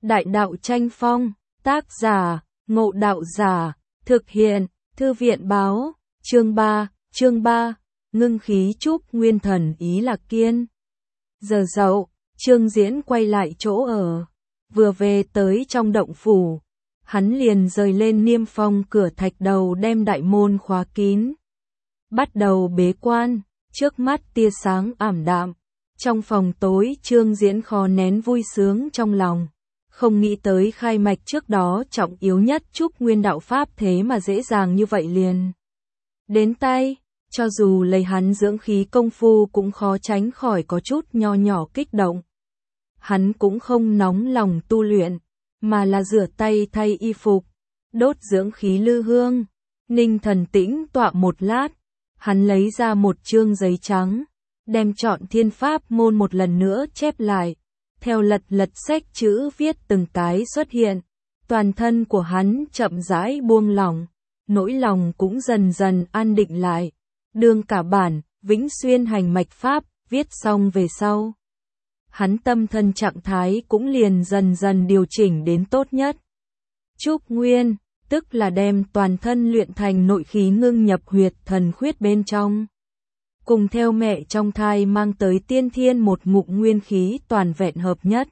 Đại đạo tranh phong, tác giả, Ngộ Đạo Giả, thực hiện, Thư viện báo, chương 3, ngưng khí trúc nguyên thần ý lạc kiên. Giờ dậu, Trương Diễn quay lại chỗ ở, vừa về tới trong động phủ, hắn liền rời lên niêm phong cửa thạch đầu đem đại môn khóa kín. Bắt đầu bế quan, trước mắt tia sáng ảm đạm, trong phòng tối Trương Diễn khó nén vui sướng trong lòng. Không nghĩ tới khai mạch trước đó trọng yếu nhất trúc nguyên đạo pháp thế mà dễ dàng như vậy liền đến tay, cho dù lấy hắn dưỡng khí công phu cũng khó tránh khỏi có chút nho nhỏ kích động. Hắn cũng không nóng lòng tu luyện, mà là rửa tay thay y phục, đốt dưỡng khí lư hương, ninh thần tĩnh tọa một lát, hắn lấy ra một chương giấy trắng, đem chọn thiên pháp môn một lần nữa chép lại. Theo lật sách chữ viết từng cái xuất hiện, toàn thân của hắn chậm rãi buông lỏng, nỗi lòng cũng dần dần an định lại. Đương cả bản Vĩnh Xuyên hành mạch pháp viết xong về sau, hắn tâm thân trạng thái cũng liền dần dần điều chỉnh đến tốt nhất. Trúc nguyên, tức là đem toàn thân luyện thành nội khí ngưng nhập huyệt thần khuyết bên trong. Cùng theo mẹ trong thai mang tới tiên thiên một ngụm nguyên khí toàn vẹn hợp nhất.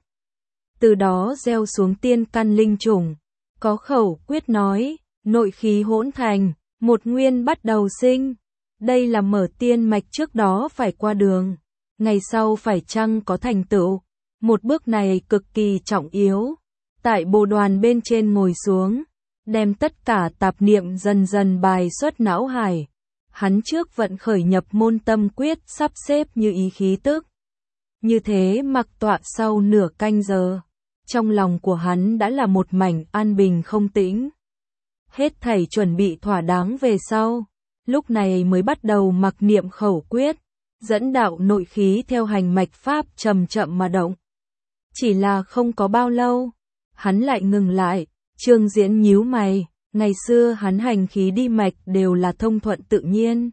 Từ đó gieo xuống tiên căn linh chủng, có khẩu quyết nói, nội khí hỗn thành, một nguyên bắt đầu sinh. Đây là mở tiên mạch trước đó phải qua đường, ngày sau phải chăng có thành tựu. Một bước này cực kỳ trọng yếu. Tại bồ đoàn bên trên ngồi xuống, đem tất cả tạp niệm dần dần bài xuất não hải. Hắn trước vận khởi nhập môn tâm quyết sắp xếp như ý khí tức. Như thế mặc tọa sau nửa canh giờ, trong lòng của hắn đã là một mảnh an bình không tĩnh. Hết thảy chuẩn bị thỏa đáng về sau, lúc này mới bắt đầu mặc niệm khẩu quyết, dẫn đạo nội khí theo hành mạch pháp chậm chậm mà động. Chỉ là không có bao lâu, hắn lại ngừng lại, Trương Diễn nhíu mày. Ngày xưa hắn hành khí đi mạch đều là thông thuận tự nhiên.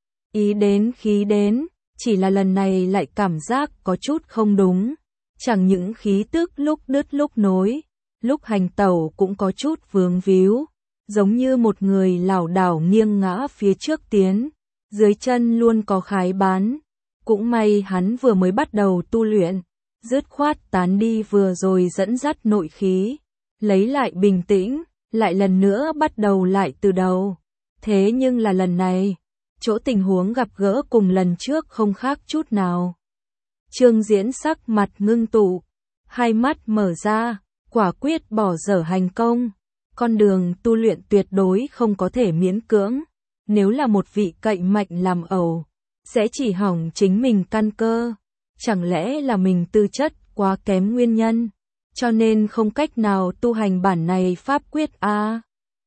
Ý đến khí đến, chỉ là lần này lại cảm giác có chút không đúng. Chẳng những khí tức lúc đứt lúc nối, lúc hành tẩu cũng có chút vướng víu, giống như một người lảo đảo nghiêng ngã phía trước tiến, dưới chân luôn có khái bán. Cũng may hắn vừa mới bắt đầu tu luyện, dứt khoát tán đi vừa rồi dẫn dắt nội khí, lấy lại bình tĩnh. Lại lần nữa bắt đầu lại từ đầu. Thế nhưng là lần này, chỗ tình huống gặp gỡ cùng lần trước không khác chút nào. Trương Diễn sắc mặt ngưng tụ, hai mắt mở ra, quả quyết bỏ dở hành công. Con đường tu luyện tuyệt đối không có thể miễn cưỡng. Nếu là một vị cậy mạnh làm ẩu, sẽ chỉ hỏng chính mình căn cơ. Chẳng lẽ là mình tư chất quá kém nguyên nhân? Cho nên không cách nào tu hành bản này pháp quyết a.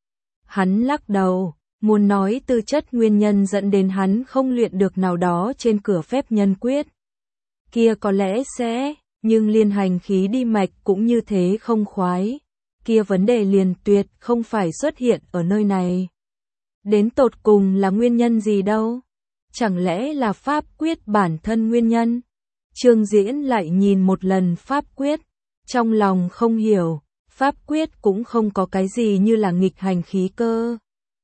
Hắn lắc đầu, muốn nói tư chất nguyên nhân dẫn đến hắn không luyện được nào đó trên cửa phép nhân quyết. Kia có lẽ sẽ, nhưng liên hành khí đi mạch cũng như thế không khoái. Kia vấn đề liền tuyệt không phải xuất hiện ở nơi này. Đến tột cùng là nguyên nhân gì đâu? Chẳng lẽ là pháp quyết bản thân nguyên nhân? Trương Diễn lại nhìn một lần pháp quyết. Trong lòng không hiểu, pháp quyết cũng không có cái gì như là nghịch hành khí cơ.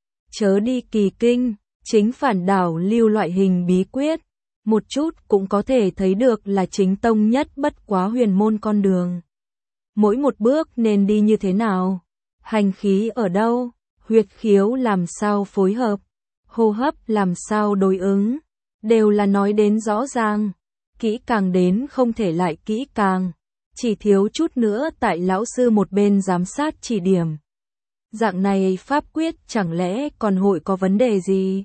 Chớ đi kỳ kinh, chính phản đảo lưu loại hình bí quyết, một chút cũng có thể thấy được là chính tông nhất bất quá huyền môn con đường. Mỗi một bước nên đi như thế nào? Hành khí ở đâu? Huyệt khiếu làm sao phối hợp? Hô hấp làm sao đối ứng? Đều là nói đến rõ ràng, kỹ càng đến không thể lại kỹ càng. Chỉ thiếu chút nữa tại lão sư một bên giám sát chỉ điểm. Dạng này pháp quyết chẳng lẽ còn hội có vấn đề gì?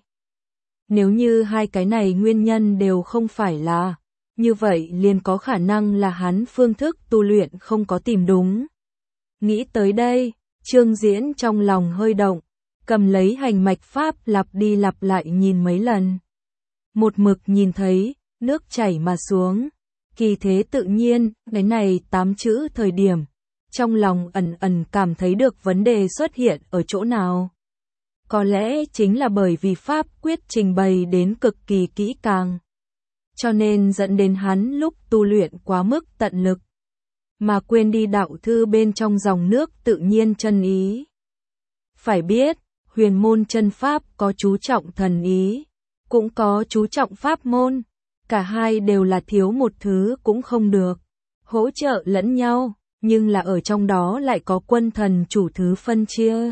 Nếu như hai cái này nguyên nhân đều không phải là, như vậy liền có khả năng là hắn phương thức tu luyện không có tìm đúng. Nghĩ tới đây, Trương Diễn trong lòng hơi động, cầm lấy hành mạch pháp lặp đi lặp lại nhìn mấy lần. Một mực nhìn thấy, nước chảy mà xuống. Kỳ thế tự nhiên, cái này 8 chữ thời điểm, trong lòng ẩn cảm thấy được vấn đề xuất hiện ở chỗ nào. Có lẽ chính là bởi vì pháp quyết trình bày đến cực kỳ kỹ càng, cho nên dẫn đến hắn lúc tu luyện quá mức tận lực. mà quên đi đạo thư bên trong dòng nước tự nhiên chân ý. Phải biết, huyền môn chân pháp có chú trọng thần ý, cũng có chú trọng pháp môn, cả hai đều là thiếu một thứ cũng không được, hỗ trợ lẫn nhau, nhưng là ở trong đó lại có quân thần chủ thứ phân chia.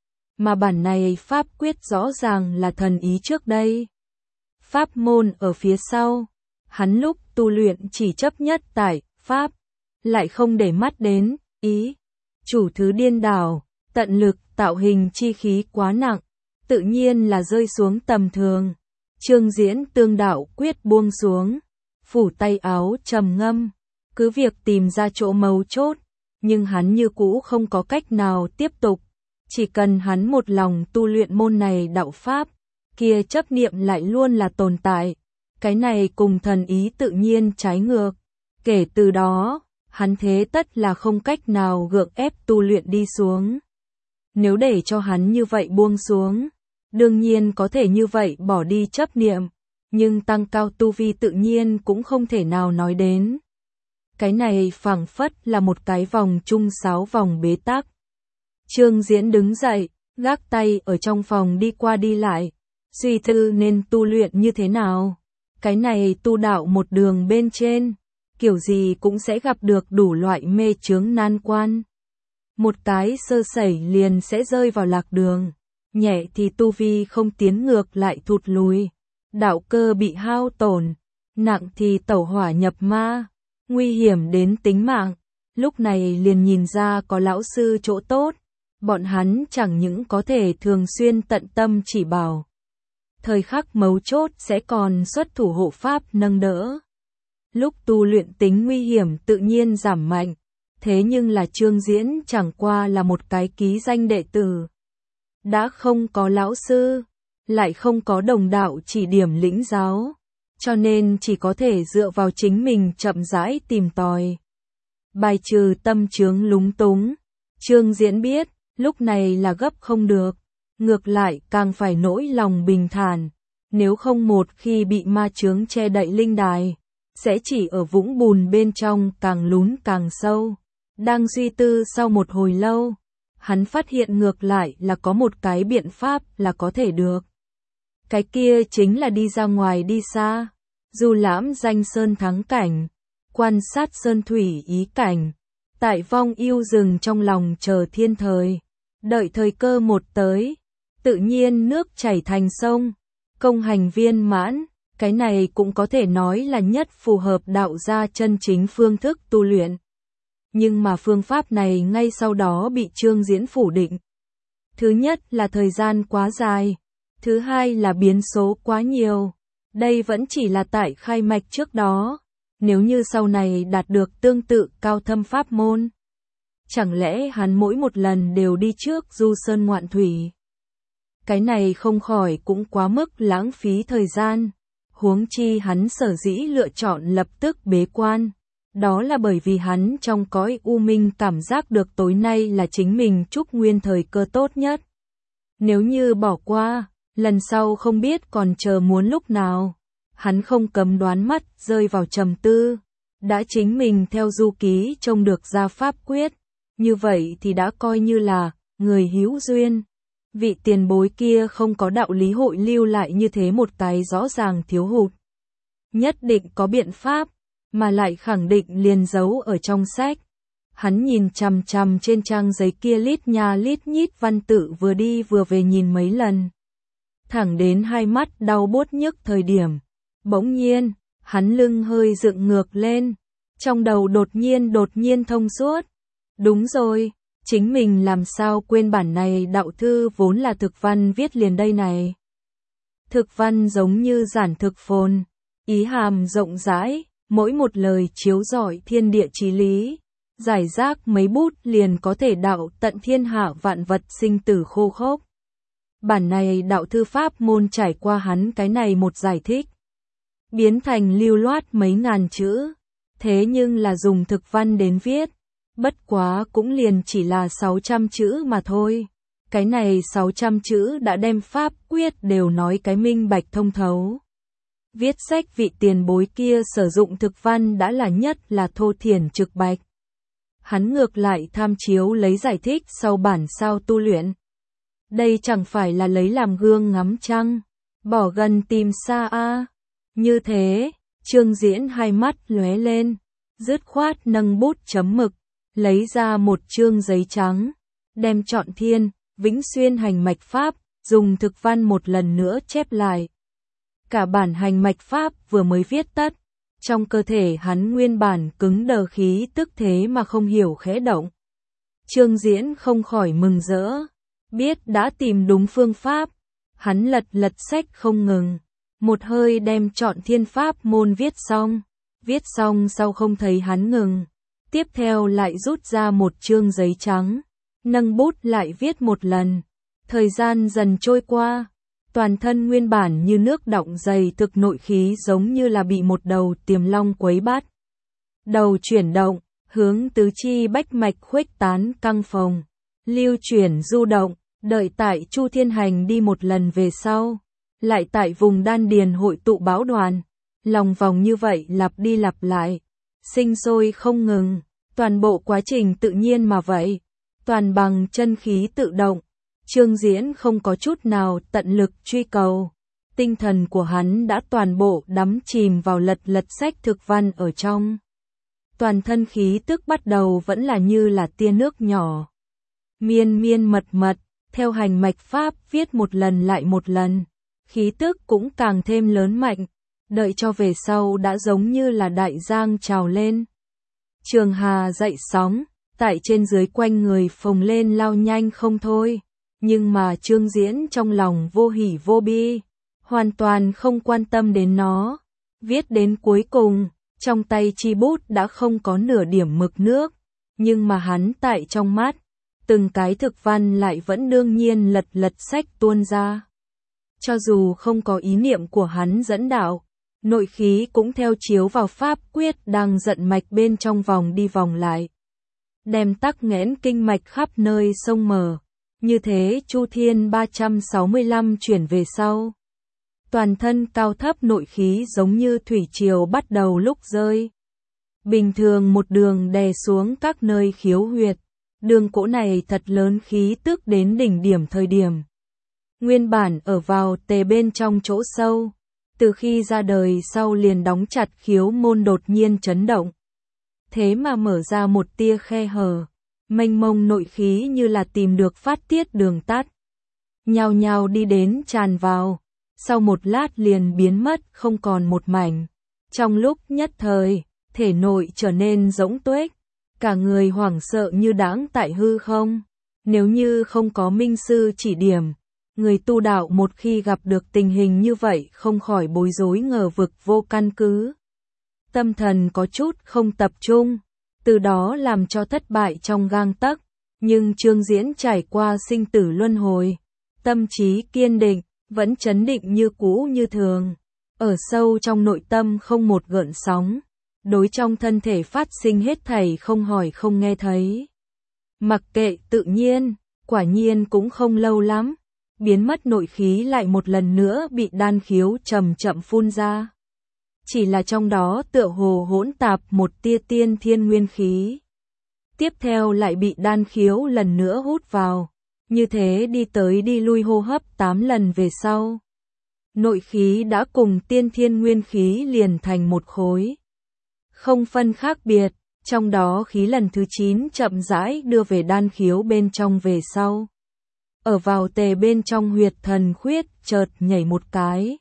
Mà bản này pháp quyết rõ ràng là thần ý trước đây, pháp môn ở phía sau. Hắn lúc tu luyện chỉ chấp nhất tại pháp, lại không để mắt đến ý. Chủ thứ điên đảo, tận lực tạo hình chi khí quá nặng, tự nhiên là rơi xuống tầm thường. Trương Diễn tương đạo quyết buông xuống, phủ tay áo trầm ngâm, cứ việc tìm ra chỗ mấu chốt, nhưng hắn như cũ không có cách nào tiếp tục. Chỉ cần hắn một lòng tu luyện môn này đạo pháp, kia chấp niệm lại luôn là tồn tại. Cái này cùng thần ý tự nhiên trái ngược. Kể từ đó, hắn thế tất là không cách nào gượng ép tu luyện đi xuống. Nếu để cho hắn như vậy buông xuống, đương nhiên có thể như vậy bỏ đi chấp niệm, nhưng tăng cao tu vi tự nhiên cũng không thể nào nói đến. Cái này phảng phất là một cái vòng chung 6 vòng bế tắc. Trương Diễn đứng dậy, gác tay ở trong phòng đi qua đi lại, suy tư nên tu luyện như thế nào. Cái này tu đạo một đường bên trên, kiểu gì cũng sẽ gặp được đủ loại mê chướng nan quan. Một cái sơ sẩy liền sẽ rơi vào lạc đường, nhẹ thì tu vi không tiến ngược lại thụt lùi, đạo cơ bị hao tổn, nặng thì tẩu hỏa nhập ma, nguy hiểm đến tính mạng. Lúc này liền nhìn ra có lão sư chỗ tốt, bọn hắn chẳng những có thể thường xuyên tận tâm chỉ bảo, thời khắc mấu chốt sẽ còn xuất thủ hộ pháp nâng đỡ. Lúc tu luyện tính nguy hiểm tự nhiên giảm mạnh, thế nhưng là Trương Diễn chẳng qua là một cái ký danh đệ tử. Đã không có lão sư, lại không có đồng đạo chỉ điểm lĩnh giáo, cho nên chỉ có thể dựa vào chính mình chậm rãi tìm tòi. Bài trừ tâm chướng lúng túng, Trương Diễn biết, lúc này là gấp không được, ngược lại càng phải nỗi lòng bình thản, nếu không một khi bị ma chướng che đậy linh đài, sẽ chỉ ở vũng bùn bên trong càng lún càng sâu. Đang suy tư sau một hồi lâu, hắn phát hiện ngược lại là có một cái biện pháp là có thể được. Cái kia chính là đi ra ngoài đi xa, du lãm danh sơn thắng cảnh, quan sát sơn thủy ý cảnh, tại vong yêu rừng trong lòng chờ thiên thời, đợi thời cơ một tới, tự nhiên nước chảy thành sông, công hành viên mãn. Cái này cũng có thể nói là nhất phù hợp đạo gia chân chính phương thức tu luyện. Nhưng mà phương pháp này ngay sau đó bị Trương Diễn phủ định. Thứ nhất là thời gian quá dài, thứ hai là biến số quá nhiều. Đây vẫn chỉ là tại khai mạch trước đó, nếu như sau này đạt được tương tự cao thâm pháp môn. Chẳng lẽ hắn mỗi một lần đều đi trước du sơn ngoạn thủy? Cái này không khỏi cũng quá mức lãng phí thời gian. Huống chi hắn sở dĩ lựa chọn lập tức bế quan, đó là bởi vì hắn trong cõi u minh cảm giác được tối nay là chính mình trúc nguyên thời cơ tốt nhất. Nếu như bỏ qua, lần sau không biết còn chờ muốn lúc nào. Hắn không cấm đoán mắt rơi vào trầm tư, đã chính mình theo du ký trông được ra pháp quyết, như vậy thì đã coi như là người hữu duyên. Vị tiền bối kia không có đạo lý hội lưu lại như thế một cái rõ ràng thiếu hụt. Nhất định có biện pháp, mà lại khẳng định liền giấu ở trong sách. Hắn nhìn chằm chằm trên trang giấy kia lít nha lít nhít văn tự vừa đi vừa về nhìn mấy lần. Thẳng đến hai mắt đau buốt nhức thời điểm. Bỗng nhiên, hắn lưng hơi dựng ngược lên. Trong đầu đột nhiên thông suốt. Đúng rồi. Chính mình làm sao quên bản này đạo thư vốn là thực văn viết liền đây này. Thực văn giống như giản thực phồn, ý hàm rộng rãi, mỗi một lời chiếu rọi thiên địa chí lý, giải rác mấy bút liền có thể đạo tận thiên hạ vạn vật sinh tử khô khốc. Bản này đạo thư pháp môn trải qua hắn cái này một giải thích, biến thành lưu loát mấy ngàn chữ, thế nhưng là dùng thực văn đến viết. Bất quá cũng liền chỉ là 600 chữ mà thôi. Cái này 600 chữ đã đem pháp quyết đều nói cái minh bạch thông thấu. Viết sách vị tiền bối kia sử dụng thực văn đã là nhất là thô thiển trực bạch. hắn ngược lại tham chiếu lấy giải thích sau bản sao tu luyện. Đây chẳng phải là lấy làm gương ngắm trăng, bỏ gần tìm xa a. Như thế, Trương Diễn hai mắt lóe lên, dứt khoát nâng bút chấm mực, lấy ra một chương giấy trắng, đem trọn Thiên, Vĩnh Xuyên hành mạch pháp, dùng thực văn một lần nữa chép lại. Cả bản hành mạch pháp vừa mới viết tất, trong cơ thể hắn nguyên bản cứng đờ khí tức thế mà không hiểu khẽ động. Trương Diễn không khỏi mừng rỡ, biết đã tìm đúng phương pháp, hắn lật lật sách không ngừng, một hơi đem trọn thiên pháp môn viết xong sau không thấy hắn ngừng, tiếp theo lại rút ra một chương giấy trắng, nâng bút lại viết một lần. Thời gian dần trôi qua, toàn thân nguyên bản như nước đọng dày thực nội khí giống như là bị một đầu tiềm long quấy bắt. Đầu chuyển động, hướng tứ chi bách mạch khuếch tán căng phồng, lưu chuyển du động, đợi tại Chu Thiên Hành đi một lần về sau, lại tại vùng đan điền hội tụ bão đoàn, lòng vòng như vậy lặp đi lặp lại, sinh sôi không ngừng, toàn bộ quá trình tự nhiên mà vậy, toàn bằng chân khí tự động. Trương Diễn không có chút nào tận lực truy cầu, tinh thần của hắn đã toàn bộ đắm chìm vào lật lật sách thực văn ở trong. Toàn thân khí tức bắt đầu vẫn là như là tia nước nhỏ, miên miên mật mật, theo hành mạch pháp viết một lần lại một lần, khí tức cũng càng thêm lớn mạnh, đợi cho về sau đã giống như là đại giang trào lên. Trường hà dậy sóng, tại trên dưới quanh người phồng lên lao nhanh không thôi. Nhưng mà Trương Diễn trong lòng vô hỉ vô bi, hoàn toàn không quan tâm đến nó. Viết đến cuối cùng, trong tay chi bút đã không có nửa điểm mực nước, nhưng mà hắn tại trong mắt, từng cái thực văn lại vẫn đương nhiên lật lật sách tuôn ra. Cho dù không có ý niệm của hắn dẫn đạo, nội khí cũng theo chiếu vào pháp quyết đang giận mạch bên trong vòng đi vòng lại, đem tắc nghẽn kinh mạch khắp nơi sông mở. Như thế Chu Thiên 365 chuyển về sau. Toàn thân cao thấp nội khí giống như thủy triều bắt đầu lúc rơi. Bình thường một đường đè xuống các nơi khiếu huyệt. Đường cỗ này thật lớn khí tức đến đỉnh điểm thời điểm. Nguyên bản ở vào tề bên trong chỗ sâu. Từ khi ra đời sau liền đóng chặt khiếu môn đột nhiên chấn động. Thế mà mở ra một tia khe hở. Mênh mông nội khí như là tìm được phát tiết đường tắt. Nhao nhao đi đến tràn vào. Sau một lát liền biến mất không còn một mảnh. Trong lúc nhất thời, thể nội trở nên rỗng tuếch. Cả người hoảng sợ như đãng tại hư không. Nếu như không có minh sư chỉ điểm, người tu đạo một khi gặp được tình hình như vậy không khỏi bối rối ngờ vực vô căn cứ. Tâm thần có chút không tập trung. Từ đó làm cho thất bại trong gang tấc, nhưng Trương Diễn trải qua sinh tử luân hồi, tâm trí kiên định, vẫn chấn định như cũ như thường, ở sâu trong nội tâm không một gợn sóng, đối trong thân thể phát sinh hết thảy không hỏi không nghe thấy. Mặc kệ tự nhiên, quả nhiên cũng không lâu lắm, biến mất nội khí lại một lần nữa bị đan khiếu chậm chậm phun ra. Chỉ là trong đó tựa hồ hỗn tạp một tia tiên thiên nguyên khí. Tiếp theo lại bị đan khiếu lần nữa hút vào. Như thế đi tới đi lui hô hấp 8 lần về sau. Nội khí đã cùng tiên thiên nguyên khí liền thành một khối. Không phân khác biệt, trong đó khí lần thứ 9 chậm rãi đưa về đan khiếu bên trong về sau. Ở vào tề bên trong huyệt thần khuyết chợt nhảy một cái.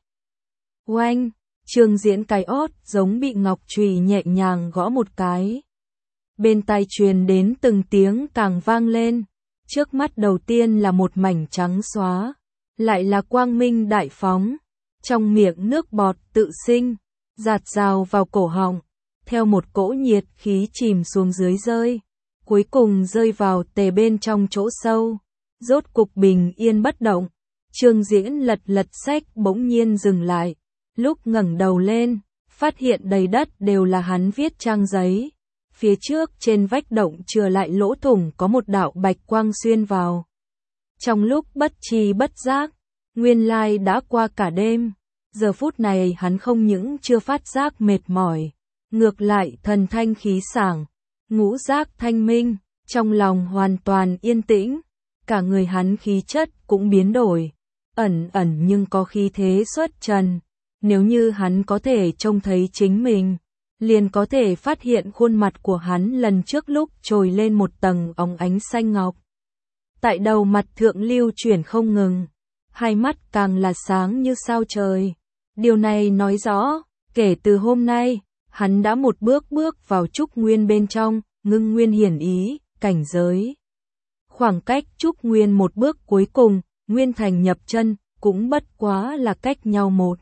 Oanh! Trương Diễn cái ót giống bị ngọc chùy nhẹ nhàng gõ một cái. Bên tai truyền đến từng tiếng càng vang lên. Trước mắt đầu tiên là một mảnh trắng xóa. Lại là quang minh đại phóng. Trong miệng nước bọt tự sinh. Giạt rào vào cổ họng. Theo một cỗ nhiệt khí chìm xuống dưới rơi. Cuối cùng rơi vào tề bên trong chỗ sâu. Rốt cục bình yên bất động. Trương Diễn lật lật sách bỗng nhiên dừng lại. Lúc ngẩng đầu lên, phát hiện đầy đất đều là hắn viết trang giấy. Phía trước trên vách động chừa lại lỗ thủng có một đạo bạch quang xuyên vào. Trong lúc bất tri bất giác, nguyên lai đã qua cả đêm. Giờ phút này hắn không những chưa phát giác mệt mỏi, ngược lại thần thanh khí sảng, ngũ giác thanh minh, trong lòng hoàn toàn yên tĩnh, cả người hắn khí chất cũng biến đổi, ẩn ẩn nhưng có khí thế xuất trần. Nếu như hắn có thể trông thấy chính mình, liền có thể phát hiện khuôn mặt của hắn lần trước lúc trồi lên một tầng óng ánh xanh ngọc. Tại đầu mặt thượng lưu chuyển không ngừng, hai mắt càng là sáng như sao trời. Điều này nói rõ, kể từ hôm nay, hắn đã một bước bước vào trúc nguyên bên trong, ngưng nguyên hiển ý, cảnh giới. Khoảng cách trúc nguyên một bước cuối cùng, nguyên thành nhập chân, cũng bất quá là cách nhau một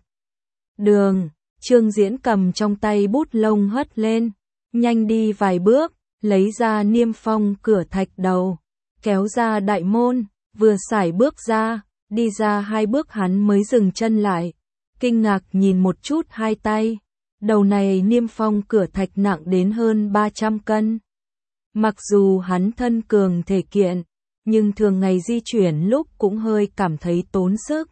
đường. Trương Diễn cầm trong tay bút lông hất lên, nhanh đi vài bước, lấy ra niêm phong cửa thạch đầu, kéo ra đại môn, vừa sải bước ra, đi ra hai bước hắn mới dừng chân lại, kinh ngạc nhìn một chút hai tay. Đầu này niêm phong cửa thạch nặng đến hơn 300 cân. Mặc dù hắn thân cường thể kiện, nhưng thường ngày di chuyển lúc cũng hơi cảm thấy tốn sức.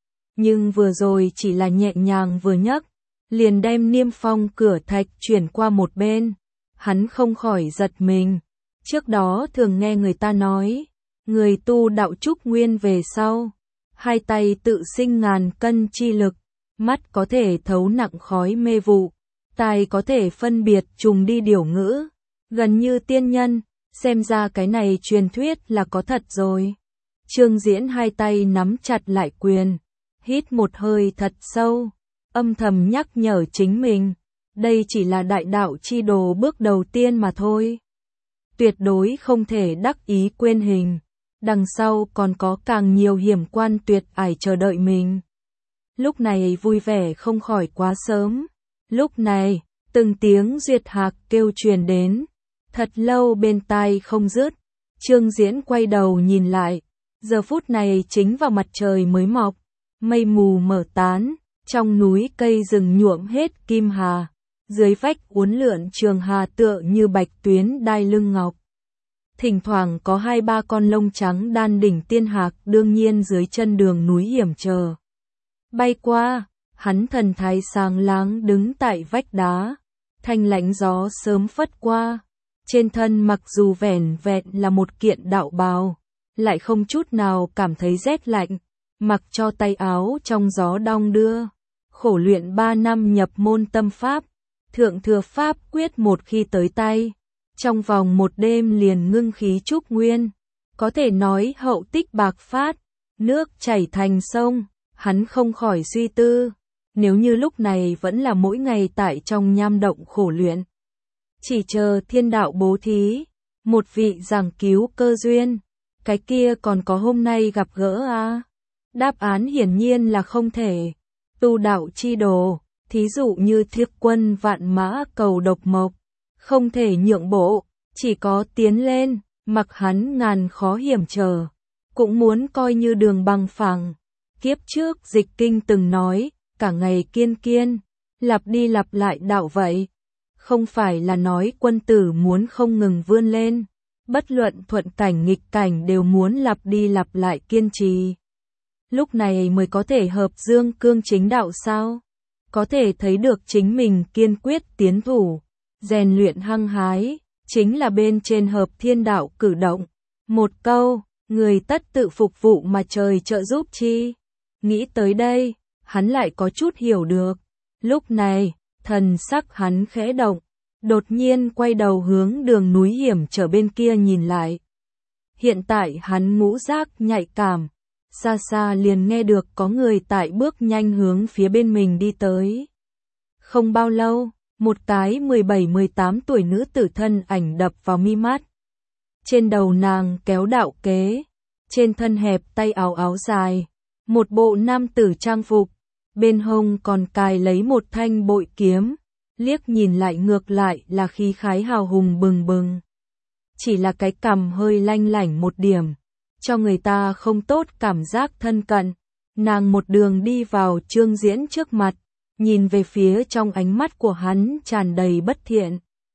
Nhưng vừa rồi chỉ là nhẹ nhàng vừa nhấc, liền đem niêm phong cửa thạch chuyển qua một bên. Hắn không khỏi giật mình. Trước đó thường nghe người ta nói, người tu đạo trúc nguyên về sau, hai tay tự sinh ngàn cân chi lực, mắt có thể thấu nặng khói mê vụ, tai có thể phân biệt trùng đi điều ngữ, gần như tiên nhân, xem ra cái này truyền thuyết là có thật rồi. Trương Diễn hai tay nắm chặt lại quyền, hít một hơi thật sâu, âm thầm nhắc nhở chính mình, đây chỉ là đại đạo chi đồ bước đầu tiên mà thôi. Tuyệt đối không thể đắc ý quên hình, đằng sau còn có càng nhiều hiểm quan tuyệt ải chờ đợi mình. Lúc này vui vẻ không khỏi quá sớm. Lúc này, từng tiếng duyệt hạc kêu truyền đến, thật lâu bên tai không dứt. Trương Diễn quay đầu nhìn lại, giờ phút này chính vào mặt trời mới mọc, mây mù mở tán, trong núi cây rừng nhuộm hết kim hà, dưới vách uốn lượn trường hà tựa như bạch tuyến đai lưng ngọc. Thỉnh thoảng có hai ba con lông trắng đan đỉnh tiên hạc đương nhiên dưới chân đường núi hiểm trở. Bay qua, hắn thần thái sáng láng đứng tại vách đá, thanh lãnh gió sớm phất qua, trên thân mặc dù vẻn vẹn là một kiện đạo bào, lại không chút nào cảm thấy rét lạnh, mặc cho tay áo trong gió đong đưa. Khổ luyện 3 năm nhập môn tâm pháp, thượng thừa pháp quyết một khi tới tay, trong vòng một đêm liền ngưng khí trúc nguyên, có thể nói hậu tích bạc phát, nước chảy thành sông. Hắn không khỏi suy tư, nếu như lúc này vẫn là mỗi ngày tại trong nham động khổ luyện, chỉ chờ thiên đạo bố thí, một vị giảng cứu cơ duyên, cái kia còn có hôm nay gặp gỡ à? Đáp án hiển nhiên là không thể. Tu đạo chi đồ, thí dụ như Thiếp Quân vạn mã cầu độc mộc, không thể nhượng bộ, chỉ có tiến lên, mặc hắn ngàn khó hiểm trở, cũng muốn coi như đường bằng phẳng. Kiếp trước Dịch Kinh từng nói, cả ngày kiên kiên, lặp đi lặp lại đạo vậy. Không phải là nói quân tử muốn không ngừng vươn lên, bất luận thuận cảnh nghịch cảnh đều muốn lặp đi lặp lại kiên trì. Lúc này mới có thể hợp dương cương chính đạo sao? Có thể thấy được chính mình kiên quyết tiến thủ, rèn luyện hăng hái, chính là bên trên hợp thiên đạo cử động. Một câu, người tất tự phục vụ mà trời trợ giúp chi. Nghĩ tới đây, hắn lại có chút hiểu được. Lúc này, thần sắc hắn khẽ động, đột nhiên quay đầu hướng đường núi hiểm trở bên kia nhìn lại. Hiện tại hắn ngũ giác nhạy cảm, xa xa liền nghe được có người tại bước nhanh hướng phía bên mình đi tới. Không bao lâu, một cái 17-18 tuổi nữ tử thân ảnh đập vào mi mắt. Trên đầu nàng kéo đạo kế, trên thân hẹp tay áo áo dài, một bộ nam tử trang phục, bên hông còn cài lấy một thanh bội kiếm, liếc nhìn lại ngược lại là khí khái hào hùng bừng bừng. Chỉ là cái cằm hơi lanh lảnh một điểm, cho người ta không tốt cảm giác thân cận. Nàng một đường đi vào Trương Diễn trước mặt, nhìn về phía trong ánh mắt của hắn tràn đầy bất thiện.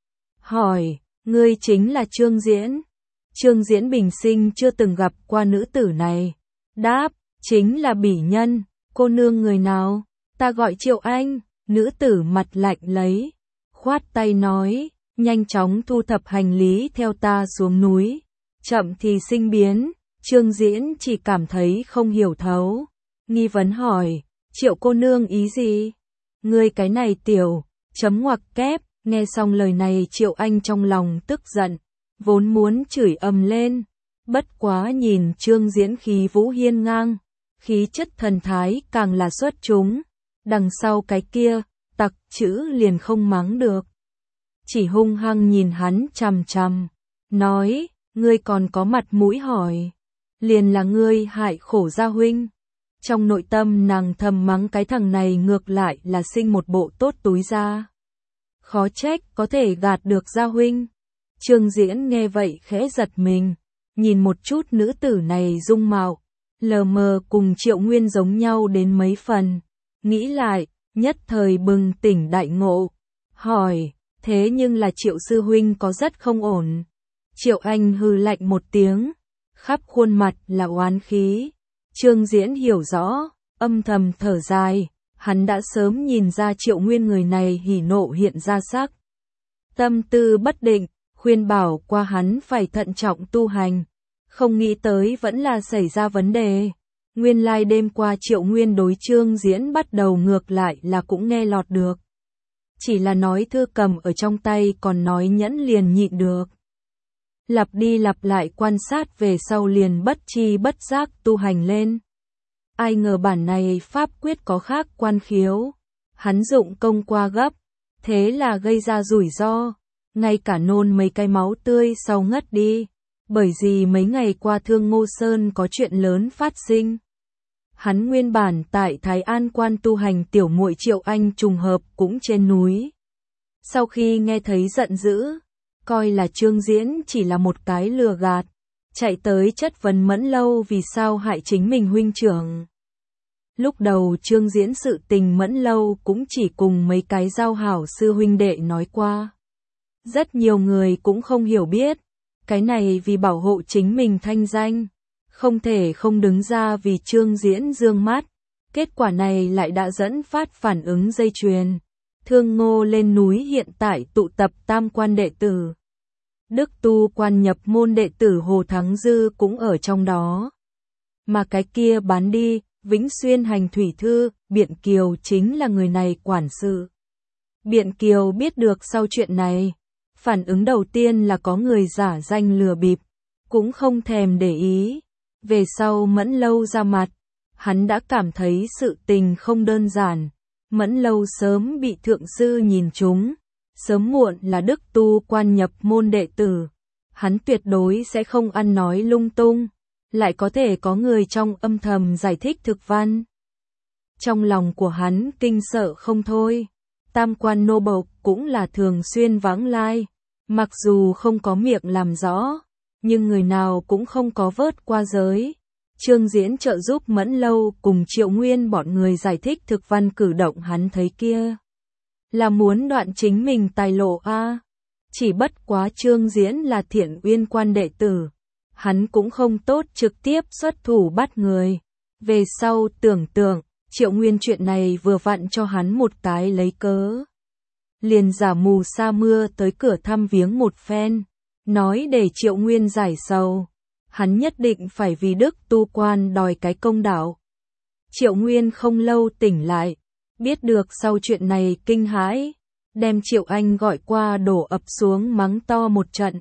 Hỏi, ngươi chính là Trương Diễn? Trương Diễn bình sinh chưa từng gặp qua nữ tử này. Đáp, chính là bỉ nhân. Cô nương người nào? Ta gọi Triệu Anh. Nữ tử mặt lạnh lấy, khoát tay nói, nhanh chóng thu thập hành lý theo ta xuống núi. Chậm thì sinh biến, Trương Diễn chỉ cảm thấy không hiểu thấu. Nghi vấn hỏi, Triệu cô nương ý gì? Ngươi cái này tiểu, chấm ngoặc kép, nghe xong lời này Triệu Anh trong lòng tức giận, vốn muốn chửi ầm lên. Bất quá nhìn Trương Diễn khí vũ hiên ngang, khí chất thần thái càng là xuất chúng. Đằng sau cái kia, tặc chữ liền không mắng được. Chỉ hung hăng nhìn hắn chằm chằm, nói, ngươi còn có mặt mũi hỏi. Liền là ngươi hại khổ gia huynh. Trong nội tâm nàng thầm mắng cái thằng này ngược lại là sinh một bộ tốt túi ra. Khó trách có thể gạt được gia huynh. Trương Diễn nghe vậy khẽ giật mình, nhìn một chút nữ tử này dung mạo, lờ mờ cùng Triệu Nguyên giống nhau đến mấy phần. Nghĩ lại, nhất thời bừng tỉnh đại ngộ, hỏi, thế nhưng là Triệu sư huynh có rất không ổn. Triệu Anh hừ lạnh một tiếng, khắp khuôn mặt là oán khí. Trương Diễn hiểu rõ, âm thầm thở dài, hắn đã sớm nhìn ra Triệu Nguyên người này hỉ nộ hiện ra sắc. Tâm tư bất định, khuyên bảo qua hắn phải thận trọng tu hành, không nghĩ tới vẫn là xảy ra vấn đề. Nguyên lai đêm qua Triệu Nguyên đối Trương Diễn bắt đầu ngược lại là cũng nghe lọt được. Chỉ là nói thư cầm ở trong tay còn nói nhẫn liền nhịn được. Lặp đi lặp lại quan sát về sau liền bất chi bất giác tu hành lên. Ai ngờ bản này pháp quyết có khác quan khiếu. Hắn dụng công qua gấp, thế là gây ra rủi ro, ngay cả nôn mấy cái máu tươi sau ngất đi. Bởi vì mấy ngày qua Thương Ngô Sơn có chuyện lớn phát sinh. Hắn nguyên bản tại Thái An quan tu hành, tiểu muội Triệu Anh trùng hợp cũng trên núi. Sau khi nghe thấy giận dữ, coi là Trương Diễn chỉ là một cái lừa gạt, chạy tới chất vấn Mẫn Lâu vì sao hại chính mình huynh trưởng. Lúc đầu Trương Diễn sự tình Mẫn Lâu cũng chỉ cùng mấy cái giao hảo sư huynh đệ nói qua. Rất nhiều người cũng không hiểu biết, cái này vì bảo hộ chính mình thanh danh, không thể không đứng ra vì Trương Diễn dương mắt. Kết quả này lại đã dẫn phát phản ứng dây chuyền. Thương Ngô lên núi hiện tại tụ tập tam quan đệ tử. Đức tu quan nhập môn đệ tử Hồ Thắng Dư cũng ở trong đó. Mà cái kia bán đi, Vĩnh Xuyên hành thủy thư, Biện Kiều chính là người này quản sự. Biện Kiều biết được sau chuyện này, phản ứng đầu tiên là có người giả danh lừa bịp, cũng không thèm để ý. Về sau Mẫn Lâu ra mặt, hắn đã cảm thấy sự tình không đơn giản. Mẫn Lâu sớm bị thượng sư nhìn trúng, sớm muộn là đức tu quan nhập môn đệ tử. Hắn tuyệt đối sẽ không ăn nói lung tung, lại có thể có người trong âm thầm giải thích thực văn. Trong lòng của hắn kinh sợ không thôi. Tam quan nô bộc cũng là thường xuyên vãng lai, mặc dù không có miệng làm rõ, nhưng người nào cũng không có vớt qua giới. Trương Diễn trợ giúp Mẫn Lâu cùng Triệu Nguyên bọn người giải thích thực văn, cử động hắn thấy kia là muốn đoạn chính mình tài lộ a. Chỉ bất quá Trương Diễn là Thiện Uyên quan đệ tử, hắn cũng không tốt trực tiếp xuất thủ bắt người. Về sau tưởng tượng, Triệu Nguyên chuyện này vừa vặn cho hắn một cái lấy cớ. Liền giả mù sa mưa tới cửa thăm viếng một phen, nói để Triệu Nguyên giải sầu. Hắn nhất định phải vì đức tu quan đòi cái công đạo. Triệu Nguyên không lâu tỉnh lại, biết được sau chuyện này kinh hãi, đem Triệu Anh gọi qua đổ ập xuống mắng to một trận.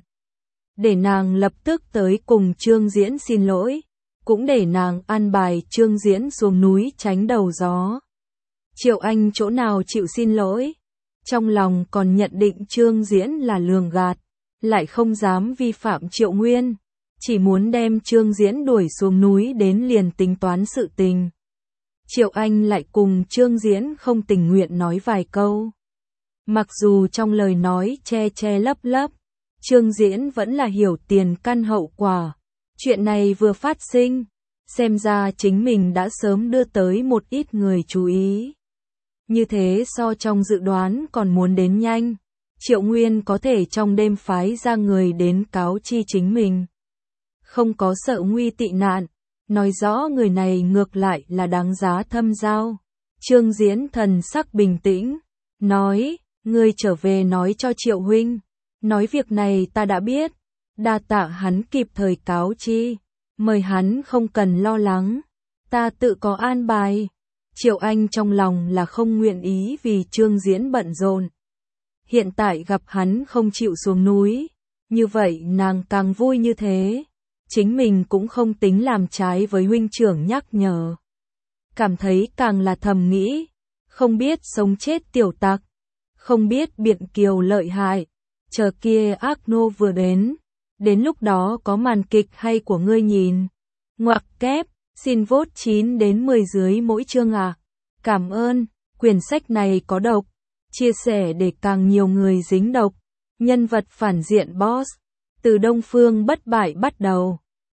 Để nàng lập tức tới cùng Trương Diễn xin lỗi, cũng để nàng an bài Trương Diễn xuống núi tránh đầu gió. Triệu Anh chỗ nào chịu xin lỗi, trong lòng còn nhận định Trương Diễn là lường gạt, lại không dám vi phạm Triệu Nguyên. Chỉ muốn đem Trương Diễn đuổi xuống núi đến liền tính toán sự tình. Triệu Anh lại cùng Trương Diễn không tình nguyện nói vài câu. Mặc dù trong lời nói che che lấp lấp, Trương Diễn vẫn là hiểu tiền căn hậu quả. Chuyện này vừa phát sinh, xem ra chính mình đã sớm đưa tới một ít người chú ý. Như thế so trong dự đoán còn muốn đến nhanh. Triệu Nguyên có thể trong đêm phái ra người đến cáo chi chính mình. Không có sợ nguy tị nạn, nói rõ người này ngược lại là đáng giá thâm giao. Trương Diễn thần sắc bình tĩnh, nói, ngươi trở về nói cho Triệu huynh, Nói việc này ta đã biết, đa tạ hắn kịp thời cáo chi, mời hắn không cần lo lắng, ta tự có an bài. Triệu Anh trong lòng là không nguyện ý vì Trương Diễn bận rộn. Hiện tại gặp hắn không chịu xuống núi, như vậy nàng càng vui như thế. Chính mình cũng không tính làm trái với huynh trưởng nhắc nhở. Cảm thấy càng là thầm nghĩ, không biết sống chết tiểu tặc, không biết biện kiều lợi hại, chờ kia ác nô vừa đến lúc đó có màn kịch hay của ngươi nhìn. Ngoặc kép, xin vote 9 đến 10 dưới mỗi chương à. Cảm ơn, quyển sách này có độc, chia sẻ để càng nhiều người dính độc. Nhân vật phản diện boss, từ Đông Phương bất bại bắt đầu.